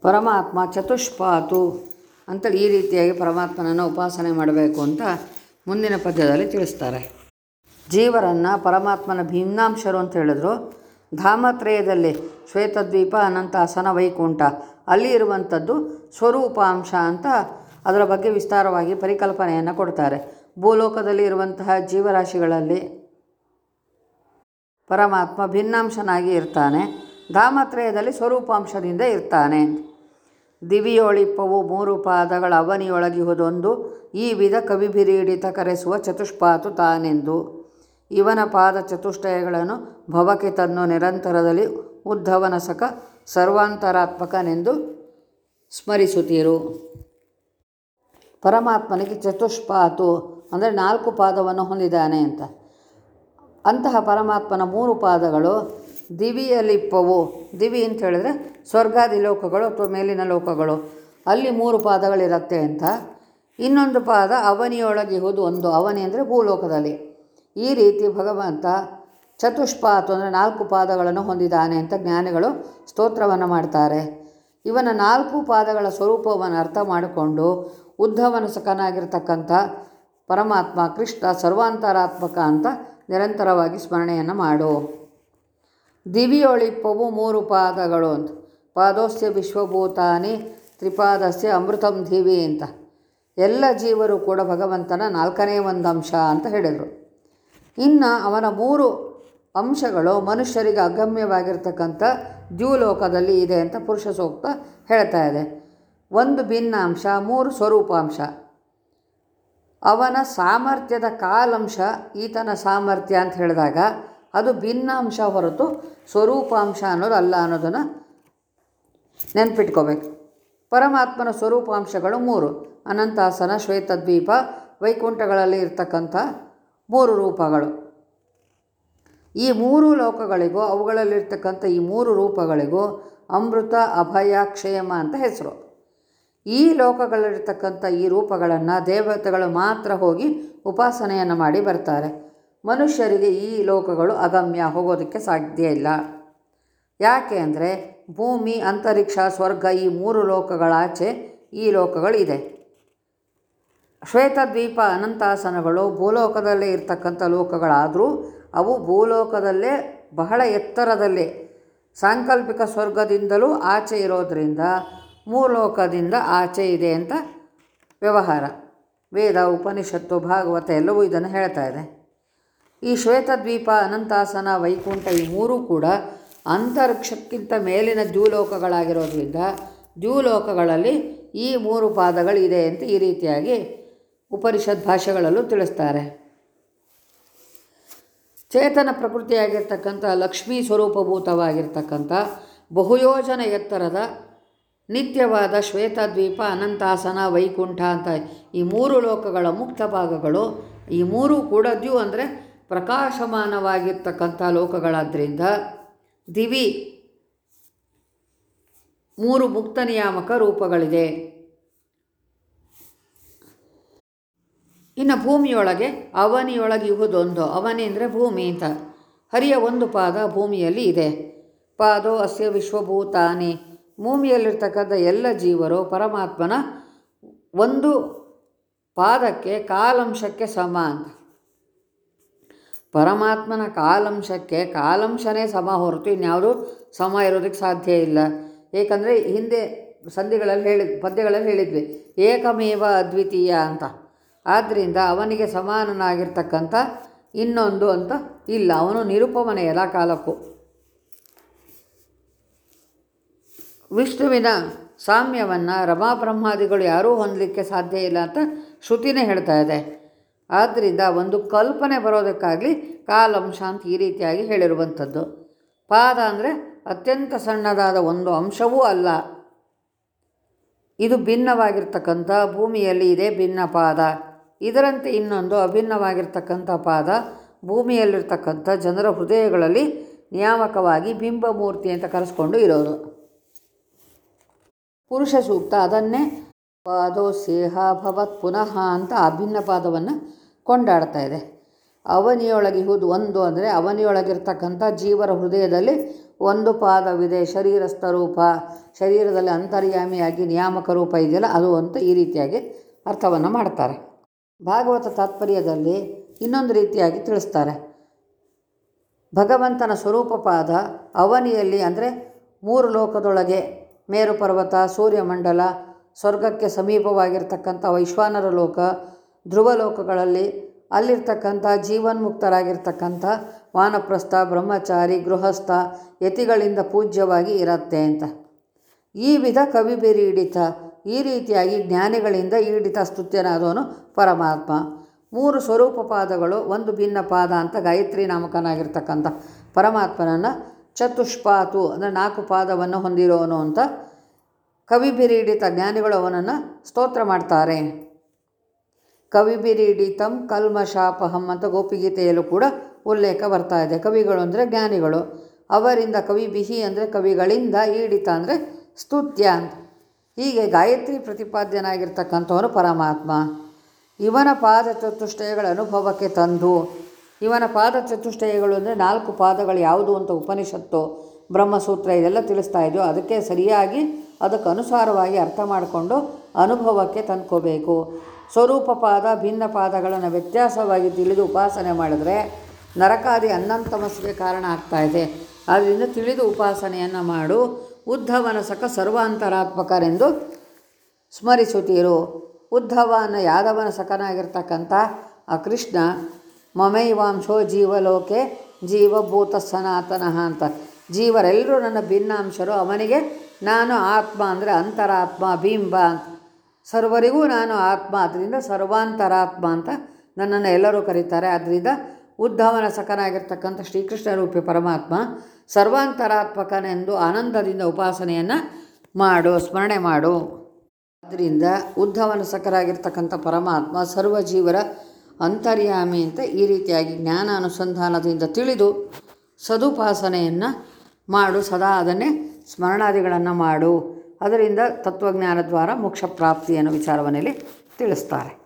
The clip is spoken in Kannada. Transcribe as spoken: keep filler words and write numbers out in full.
ಪರಮಾತ್ಮ ಚತುಷ್ಪಾತು ಅಂತೇಳಿ ಈ ರೀತಿಯಾಗಿ ಪರಮಾತ್ಮನನ್ನು ಉಪಾಸನೆ ಮಾಡಬೇಕು ಅಂತ ಮುಂದಿನ ಪದ್ಯದಲ್ಲಿ ತಿಳಿಸ್ತಾರೆ. ಜೀವರನ್ನು ಪರಮಾತ್ಮನ ಭಿನ್ನಾಂಶರು ಅಂತ ಹೇಳಿದ್ರು. ಧಾಮತ್ರಯದಲ್ಲಿ ಶ್ವೇತದ್ವೀಪ, ಅನಂತಾಸನ, ವೈಕುಂಠ ಅಲ್ಲಿ ಇರುವಂಥದ್ದು ಸ್ವರೂಪಾಂಶ ಅಂತ ಅದರ ಬಗ್ಗೆ ವಿಸ್ತಾರವಾಗಿ ಪರಿಕಲ್ಪನೆಯನ್ನು ಕೊಡ್ತಾರೆ. ಭೂಲೋಕದಲ್ಲಿ ಇರುವಂತಹ ಜೀವರಾಶಿಗಳಲ್ಲಿ ಪರಮಾತ್ಮ ಭಿನ್ನಾಂಶನಾಗಿ ಇರ್ತಾನೆ, ಧಾಮತ್ರಯದಲ್ಲಿ ಸ್ವರೂಪಾಂಶದಿಂದ ಇರ್ತಾನೆ. ದಿವಿಯೊಳಿಪ್ಪವು ಮೂರು ಪಾದಗಳ ಅವನಿಯೊಳಗಿಹುದೊಂದು, ಈ ವಿಧ ಕವಿಭಿರೀಡಿತ ಕರೆಸುವ ಚತುಷ್ಪಾತು ತಾನೆಂದು. ಇವನ ಪಾದ ಚತುಷ್ಟಯಗಳನ್ನು ಭವಕ್ಕೆ ತನ್ನು ನಿರಂತರದಲ್ಲಿ ಉದ್ಧವನ ಸಕ ಸರ್ವಾಂತರಾತ್ಮಕನೆಂದು ಸ್ಮರಿಸುತ್ತೀರು. ಪರಮಾತ್ಮನಿಗೆ ಚತುಷ್ಪಾತು ಅಂದರೆ ನಾಲ್ಕು ಪಾದವನ್ನು ಹೊಂದಿದ್ದಾನೆ ಅಂತ. ಅಂತಹ ಪರಮಾತ್ಮನ ಮೂರು ಪಾದಗಳು ದಿವಿಯಲಿಪ್ಪವು. ದಿವಿ ಅಂತ ಹೇಳಿದ್ರೆ ಸ್ವರ್ಗಾದಿ ಲೋಕಗಳು ಅಥವಾ ಮೇಲಿನ ಲೋಕಗಳು, ಅಲ್ಲಿ ಮೂರು ಪಾದಗಳಿರುತ್ತೆ ಅಂತ. ಇನ್ನೊಂದು ಪಾದ ಅವನಿಯೊಳಗಿಹುದು ಒಂದು, ಅವನಿ ಅಂದರೆ ಭೂಲೋಕದಲ್ಲಿ. ಈ ರೀತಿ ಭಗವಂತ ಚತುಷ್ಪಾತು ಅಂದರೆ ನಾಲ್ಕು ಪಾದಗಳನ್ನು ಹೊಂದಿದ್ದಾನೆ ಅಂತ ಜ್ಞಾನಿಗಳು ಸ್ತೋತ್ರವನ್ನು ಮಾಡ್ತಾರೆ. ಇವನ ನಾಲ್ಕು ಪಾದಗಳ ಸ್ವರೂಪವನ್ನು ಅರ್ಥ ಮಾಡಿಕೊಂಡು ಉದ್ಧವನ ಸಖನಾಗಿರ್ತಕ್ಕಂಥ ಪರಮಾತ್ಮ ಕೃಷ್ಣ ಸರ್ವಾಂತರಾತ್ಮಕ ಅಂತ ನಿರಂತರವಾಗಿ ಸ್ಮರಣೆಯನ್ನು ಮಾಡು. ದಿವಿಯೊಳಿಪ್ಪವು ಮೂರು ಪಾದಗಳು ಅಂತ. ಪಾದೋಸ್ಯ ವಿಶ್ವಭೂತಾನಿ ತ್ರಿಪಾದಸ್ಯ ಅಮೃತಂ ದಿವಿ ಅಂತ. ಎಲ್ಲ ಜೀವರು ಕೂಡ ಭಗವಂತನ ನಾಲ್ಕನೇ ಒಂದು ಅಂಶ ಅಂತ ಹೇಳಿದರು. ಇನ್ನು ಅವನ ಮೂರು ಅಂಶಗಳು ಮನುಷ್ಯರಿಗೆ ಅಗಮ್ಯವಾಗಿರ್ತಕ್ಕಂಥ ದ್ಯೂಲೋಕದಲ್ಲಿ ಇದೆ ಅಂತ ಪುರುಷ ಸೂಕ್ತ ಹೇಳ್ತಾ ಇದೆ. ಒಂದು ಭಿನ್ನಾಂಶ, ಮೂರು ಸ್ವರೂಪಾಂಶ. ಅವನ ಸಾಮರ್ಥ್ಯದ ಕಾಲಂಶ ಈತನ ಸಾಮರ್ಥ್ಯ ಅಂತ ಹೇಳಿದಾಗ ಅದು ಭಿನ್ನಾಂಶ ಹೊರತು ಸ್ವರೂಪಾಂಶ ಅನ್ನೋದು ಅಲ್ಲ ಅನ್ನೋದನ್ನು ನೆನ್ಪಿಟ್ಕೋಬೇಕು. ಪರಮಾತ್ಮನ ಸ್ವರೂಪಾಂಶಗಳು ಮೂರು: ಅನಂತಾಸನ, ಶ್ವೇತದ್ವೀಪ, ವೈಕುಂಠಗಳಲ್ಲಿ ಇರ್ತಕ್ಕಂಥ ಮೂರು ರೂಪಗಳು. ಈ ಮೂರು ಲೋಕಗಳಿಗೂ ಅವುಗಳಲ್ಲಿರ್ತಕ್ಕಂಥ ಈ ಮೂರು ರೂಪಗಳಿಗೂ ಅಮೃತ, ಅಭಯ, ಕ್ಷೇಮ ಅಂತ ಹೆಸರು. ಈ ಲೋಕಗಳಲ್ಲಿರ್ತಕ್ಕಂಥ ಈ ರೂಪಗಳನ್ನು ದೇವತೆಗಳು ಮಾತ್ರ ಹೋಗಿ ಉಪಾಸನೆಯನ್ನು ಮಾಡಿ ಬರ್ತಾರೆ. ಮನುಷ್ಯರಿಗೆ ಈ ಲೋಕಗಳು ಅಗಮ್ಯ, ಹೋಗೋದಕ್ಕೆ ಸಾಧ್ಯ ಇಲ್ಲ. ಯಾಕೆ ಅಂದರೆ ಭೂಮಿ, ಅಂತರಿಕ್ಷ, ಸ್ವರ್ಗ ಈ ಮೂರು ಲೋಕಗಳಾಚೆ ಈ ಲೋಕಗಳಿದೆ. ಶ್ವೇತದ್ವೀಪ, ಅನಂತಾಸನಗಳು ಭೂಲೋಕದಲ್ಲೇ ಇರ್ತಕ್ಕಂಥ ಲೋಕಗಳಾದರೂ ಅವು ಭೂಲೋಕದಲ್ಲೇ ಬಹಳ ಎತ್ತರದಲ್ಲಿ ಸಾಂಕಲ್ಪಿಕ ಸ್ವರ್ಗದಿಂದಲೂ ಆಚೆ ಇರೋದರಿಂದ ಮೂಲೋಕದಿಂದ ಆಚೆ ಇದೆ ಅಂತ ವ್ಯವಹಾರ. ವೇದ, ಉಪನಿಷತ್ತು, ಭಾಗವತ ಎಲ್ಲವೂ ಇದನ್ನು ಹೇಳ್ತಾ ಇದೆ. ಈ ಶ್ವೇತದ್ವೀಪ, ಅನಂತಾಸನ, ವೈಕುಂಠ ಈ ಮೂರೂ ಕೂಡ ಅಂತರಿಕ್ಷಕ್ಕಿಂತ ಮೇಲಿನ ದ್ಯೂಲೋಕಗಳಾಗಿರೋದ್ರಿಂದ ದ್ಯೂಲೋಕಗಳಲ್ಲಿ ಈ ಮೂರು ಪಾದಗಳಿದೆ ಅಂತ ಈ ರೀತಿಯಾಗಿ ಉಪನಿಷತ್ ಭಾಷೆಗಳಲ್ಲೂ ತಿಳಿಸ್ತಾರೆ. ಚೇತನ ಪ್ರಕೃತಿಯಾಗಿರ್ತಕ್ಕಂಥ ಲಕ್ಷ್ಮೀ ಸ್ವರೂಪಭೂತವಾಗಿರ್ತಕ್ಕಂಥ ಬಹುಯೋಜನ ಎತ್ತರದ ನಿತ್ಯವಾದ ಶ್ವೇತದ್ವೀಪ, ಅನಂತಾಸನ, ವೈಕುಂಠ ಅಂತ ಈ ಮೂರು ಲೋಕಗಳ ಮುಕ್ತ ಭಾಗಗಳು. ಈ ಮೂರೂ ಕೂಡ ದ್ಯು ಅಂದರೆ ಪ್ರಕಾಶಮಾನವಾಗಿರ್ತಕ್ಕಂಥ ಲೋಕಗಳಾದ್ದರಿಂದ ದಿವಿ ಮೂರು ಮುಕ್ತ ನಿಯಾಮಕ ರೂಪಗಳಿದೆ. ಇನ್ನು ಭೂಮಿಯೊಳಗೆ ಅವನಿಯೊಳಗೆ ಇಹುದೊಂದು, ಅವನಿ ಅಂದರೆ ಭೂಮಿ ಅಂತ. ಹರಿಯ ಒಂದು ಪಾದ ಭೂಮಿಯಲ್ಲಿ ಇದೆ. ಪಾದೋ ಅಸ್ಯ ವಿಶ್ವಭೂತಾನಿ, ಭೂಮಿಯಲ್ಲಿರ್ತಕ್ಕಂಥ ಎಲ್ಲ ಜೀವರು ಪರಮಾತ್ಮನ ಒಂದು ಪಾದಕ್ಕೆ ಕಾಲಂಶಕ್ಕೆ ಸಮ ಅಂತ. ಪರಮಾತ್ಮನ ಕಾಲಂಶಕ್ಕೆ ಕಾಲಂಶನೇ ಸಮ ಹೊರತು ಇನ್ಯಾವುದೂ ಸಮ ಇರೋದಕ್ಕೆ ಸಾಧ್ಯ ಇಲ್ಲ. ಏಕೆಂದರೆ ಹಿಂದೆ ಸಂಧಿಗಳಲ್ಲಿ ಹೇಳಿದ ಪದ್ಯಗಳಲ್ಲಿ ಹೇಳಿದ್ವಿ ಏಕಮೇವ ಅದ್ವಿತೀಯ ಅಂತ. ಆದ್ದರಿಂದ ಅವನಿಗೆ ಸಮಾನನಾಗಿರ್ತಕ್ಕಂಥ ಇನ್ನೊಂದು ಅಂತ ಇಲ್ಲ. ಅವನು ನಿರುಪಮನೆ ಎಲ್ಲ ಕಾಲಕ್ಕೂ. ವಿಷ್ಣುವಿನ ಸಾಮ್ಯವನ್ನು ರಮಾಬ್ರಹ್ಮಾದಿಗಳು ಯಾರೂ ಹೊಂದಲಿಕ್ಕೆ ಸಾಧ್ಯ ಇಲ್ಲ ಅಂತ ಶ್ರುತಿನೇ ಹೇಳ್ತಾ ಇದೆ. ಆದ್ದರಿಂದ ಒಂದು ಕಲ್ಪನೆ ಬರೋದಕ್ಕಾಗಲಿ ಕಾಲಂಶ ಅಂತ ಈ ರೀತಿಯಾಗಿ ಹೇಳಿರುವಂಥದ್ದು. ಪಾದ ಅಂದರೆ ಅತ್ಯಂತ ಸಣ್ಣದಾದ ಒಂದು ಅಂಶವೂ ಅಲ್ಲ. ಇದು ಭಿನ್ನವಾಗಿರ್ತಕ್ಕಂಥ ಭೂಮಿಯಲ್ಲಿ ಇದೆ ಭಿನ್ನ ಪಾದ. ಇದರಂತೆ ಇನ್ನೊಂದು ಅಭಿನ್ನವಾಗಿರ್ತಕ್ಕಂಥ ಪಾದ ಭೂಮಿಯಲ್ಲಿರ್ತಕ್ಕಂಥ ಜನರ ಹೃದಯಗಳಲ್ಲಿ ನಿಯಾಮಕವಾಗಿ ಬಿಂಬಮೂರ್ತಿ ಅಂತ ಕರೆಸ್ಕೊಂಡು ಇರೋದು. ಪುರುಷ ಸೂಕ್ತ ಅದನ್ನೇ ಪಾದೋ ಸೇಹ ಭವತ್ ಪುನಃ ಅಂತ ಅಭಿನ್ನ ಪಾದವನ್ನು ಕೊಂಡಾಡ್ತಾ ಇದೆ. ಅವನಿಯೊಳಗಿಹುದು ಒಂದು ಅಂದರೆ ಅವನಿಯೊಳಗಿರ್ತಕ್ಕಂಥ ಜೀವರ ಹೃದಯದಲ್ಲಿ ಒಂದು ಪಾದವಿದೆ. ಶರೀರಸ್ಥ ರೂಪ, ಶರೀರದಲ್ಲಿ ಅಂತರ್ಯಾಮಿಯಾಗಿ ನಿಯಾಮಕ ರೂಪ ಇದೆಯಲ್ಲ ಅದು ಅಂತ ಈ ರೀತಿಯಾಗಿ ಅರ್ಥವನ್ನು ಮಾಡ್ತಾರೆ. ಭಾಗವತ ತಾತ್ಪರ್ಯದಲ್ಲಿ ಇನ್ನೊಂದು ರೀತಿಯಾಗಿ ತಿಳಿಸ್ತಾರೆ. ಭಗವಂತನ ಸ್ವರೂಪ ಪಾದ ಅವನಿಯಲ್ಲಿ ಅಂದರೆ ಮೂರು ಲೋಕದೊಳಗೆ ಮೇರು ಪರ್ವತ, ಸೂರ್ಯಮಂಡಲ, ಸ್ವರ್ಗಕ್ಕೆ ಸಮೀಪವಾಗಿರ್ತಕ್ಕಂಥ ವೈಶ್ವಾನರ ಲೋಕ, ಧ್ರುವ ಲೋಕಗಳಲ್ಲಿ ಅಲ್ಲಿರ್ತಕ್ಕಂಥ ಜೀವನ್ಮುಕ್ತರಾಗಿರ್ತಕ್ಕಂಥ ವಾನಪ್ರಸ್ಥ, ಬ್ರಹ್ಮಚಾರಿ, ಗೃಹಸ್ಥ, ಯತಿಗಳಿಂದ ಪೂಜ್ಯವಾಗಿ ಇರುತ್ತೆ ಅಂತ. ಈ ವಿಧ ಕವಿ ಬಿರೀಡಿತ, ಈ ರೀತಿಯಾಗಿ ಜ್ಞಾನಿಗಳಿಂದ ಈಡಿತ ಸ್ತುತ್ಯನಾದವನು ಪರಮಾತ್ಮ. ಮೂರು ಸ್ವರೂಪ ಪಾದಗಳು, ಒಂದು ಭಿನ್ನ ಪಾದ ಅಂತ ಗಾಯತ್ರಿ ನಾಮಕನಾಗಿರ್ತಕ್ಕಂಥ ಪರಮಾತ್ಮನನ್ನು ಚತುಷ್ಪಾತು ಅಂದರೆ ನಾಲ್ಕು ಪಾದವನ್ನು ಹೊಂದಿರೋನು ಅಂತ ಕವಿ ಬಿರೀಡಿತ ಜ್ಞಾನಿಗಳು ಅವನನ್ನು ಸ್ತೋತ್ರ ಮಾಡ್ತಾರೆ. ಕವಿ ಬಿರೀಡಿತಂ ಕಲ್ಮಶಾಪಹಂ ಅಂತ ಗೋಪಿಗೀತೆಯಲ್ಲೂ ಕೂಡ ಉಲ್ಲೇಖ ಬರ್ತಾ ಇದೆ. ಕವಿಗಳು ಅಂದರೆ ಜ್ಞಾನಿಗಳು, ಅವರಿಂದ ಕವಿ ಬಿಹಿ ಅಂದರೆ ಕವಿಗಳಿಂದ, ಈಡಿತ ಅಂದರೆ ಸ್ತುತ್ಯ ಅಂತ. ಹೀಗೆ ಗಾಯತ್ರಿ ಪ್ರತಿಪಾದ್ಯನಾಗಿರ್ತಕ್ಕಂಥವನು ಪರಮಾತ್ಮ. ಇವನ ಪಾದ ಚತುಷ್ಟಯಗಳ ಅನುಭವಕ್ಕೆ ತಂದು, ಇವನ ಪಾದ ಚತುಷ್ಟಯಗಳು ಅಂದರೆ ನಾಲ್ಕು ಪಾದಗಳು ಯಾವುದು ಅಂತ ಉಪನಿಷತ್ತು, ಬ್ರಹ್ಮಸೂತ್ರ ಇದೆಲ್ಲ ತಿಳಿಸ್ತಾ ಇದೆಯೋ ಅದಕ್ಕೆ ಸರಿಯಾಗಿ ಅದಕ್ಕೆ ಅನುಸಾರವಾಗಿ ಅರ್ಥ ಮಾಡಿಕೊಂಡು ಅನುಭವಕ್ಕೆ ತಂದ್ಕೋಬೇಕು. ಸ್ವರೂಪ ಪಾದ ಭಿನ್ನ ಪಾದಗಳನ್ನು ವ್ಯತ್ಯಾಸವಾಗಿ ತಿಳಿದು ಉಪಾಸನೆ ಮಾಡಿದ್ರೆ ನರಕಾದಿ ಅನ್ನಂತಮಸ್ಸಿಗೆ ಕಾರಣ ಆಗ್ತಾಯಿದೆ. ಆದ್ದರಿಂದ ತಿಳಿದು ಉಪಾಸನೆಯನ್ನು ಮಾಡು. ಉದ್ಧವನ ಸಖ ಸರ್ವಾಂತರಾತ್ಮಕರೆಂದು ಸ್ಮರಿಸುತ್ತೀರು. ಉದ್ಧವ ಅನ್ನೋ ಯಾದವನ ಸಖನಾಗಿರ್ತಕ್ಕಂಥ ಆ ಕೃಷ್ಣ ಮಮೈವಾಂಶೋ ಜೀವಲೋಕೆ ಜೀವಭೂತ ಸನಾತನಃ ಅಂತ, ಜೀವರೆಲ್ಲರೂ ನನ್ನ ಭಿನ್ನಾಂಶರು, ಅವನಿಗೆ ನಾನು ಆತ್ಮ ಅಂದರೆ ಅಂತರಾತ್ಮ, ಬಿಂಬ ಅಂತ, ಸರ್ವರಿಗೂ ನಾನು ಆತ್ಮ, ಅದರಿಂದ ಸರ್ವಾಂತರಾತ್ಮ ಅಂತ ನನ್ನನ್ನು ಎಲ್ಲರೂ ಕರೀತಾರೆ. ಆದ್ದರಿಂದ ಉದ್ಧವನ ಸಖನಾಗಿರ್ತಕ್ಕಂಥ ಶ್ರೀಕೃಷ್ಣ ರೂಪಿ ಪರಮಾತ್ಮ ಸರ್ವಾಂತರಾತ್ಮಕನೆಂದು ಆನಂದದಿಂದ ಉಪಾಸನೆಯನ್ನು ಮಾಡು, ಸ್ಮರಣೆ ಮಾಡು. ಆದ್ದರಿಂದ ಉದ್ಧವನ ಸಖರಾಗಿರ್ತಕ್ಕಂಥ ಪರಮಾತ್ಮ ಸರ್ವಜೀವರ ಅಂತರ್ಯಾಮಿ ಅಂತ ಈ ರೀತಿಯಾಗಿ ಜ್ಞಾನ ಅನುಸಂಧಾನದಿಂದ ತಿಳಿದು ಸದುಪಾಸನೆಯನ್ನು ಮಾಡು, ಸದಾ ಅದನ್ನೇ ಸ್ಮರಣಾದಿಗಳನ್ನು ಮಾಡು. ಅದರಿಂದ ತತ್ವಜ್ಞಾನ ದ್ವಾರ ಮೋಕ್ಷ ಪ್ರಾಪ್ತಿ ಅನ್ನೋ ವಿಚಾರವನ್ನಲ್ಲಿ ತಿಳಿಸ್ತಾರೆ.